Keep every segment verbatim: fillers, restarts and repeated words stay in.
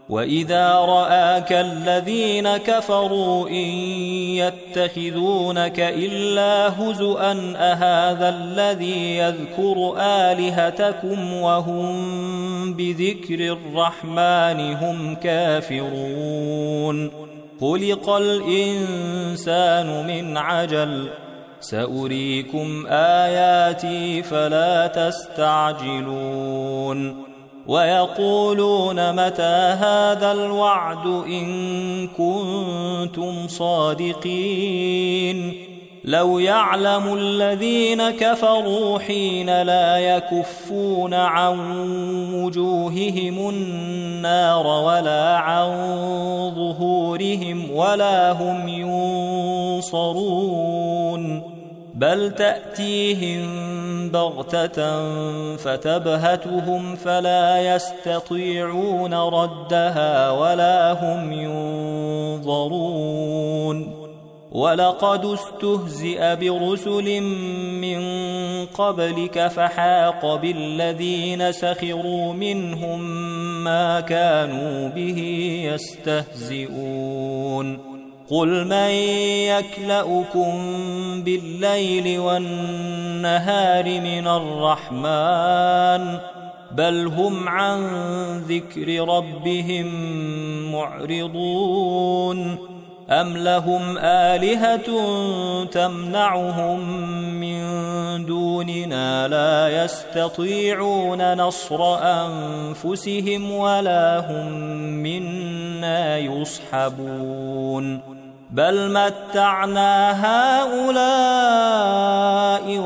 وإذا رآك الذين كفروا إن يتخذونك إلا هزؤا أهذا الذي يذكر آلهتكم وهم بذكر الرحمن هم كافرون خلق الإنسان من عجل سأريكم آياتي فلا تستعجلون ويقولون متى هذا الوعد إن كنتم صادقين لو يعلم الذين كفروا حين لا يكفون عن وجوههم النار ولا عن ظهورهم ولا هم ينصرون بل تأتيهم بغتة فتبهتهم فلا يستطيعون ردها ولا هم ينظرون ولقد استهزئ برسل من قبلك فحاق بالذين سخروا منهم ما كانوا به يستهزئون قل من يكلؤكم بالليل والنهار من الرحمن بل هم عن ذكر ربهم معرضون أم لهم آلهة تمنعهم من دوننا لا يستطيعون نصر أنفسهم ولا هم منا يصحبون بل متعنا هؤلاء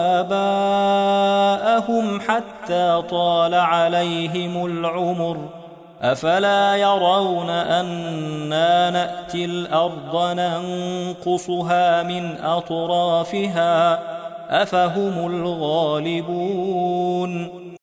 وآباءهم حتى طال عليهم العمر أفلا يرون أنا نأتي الأرض ننقصها من أطرافها أفهم الغالبون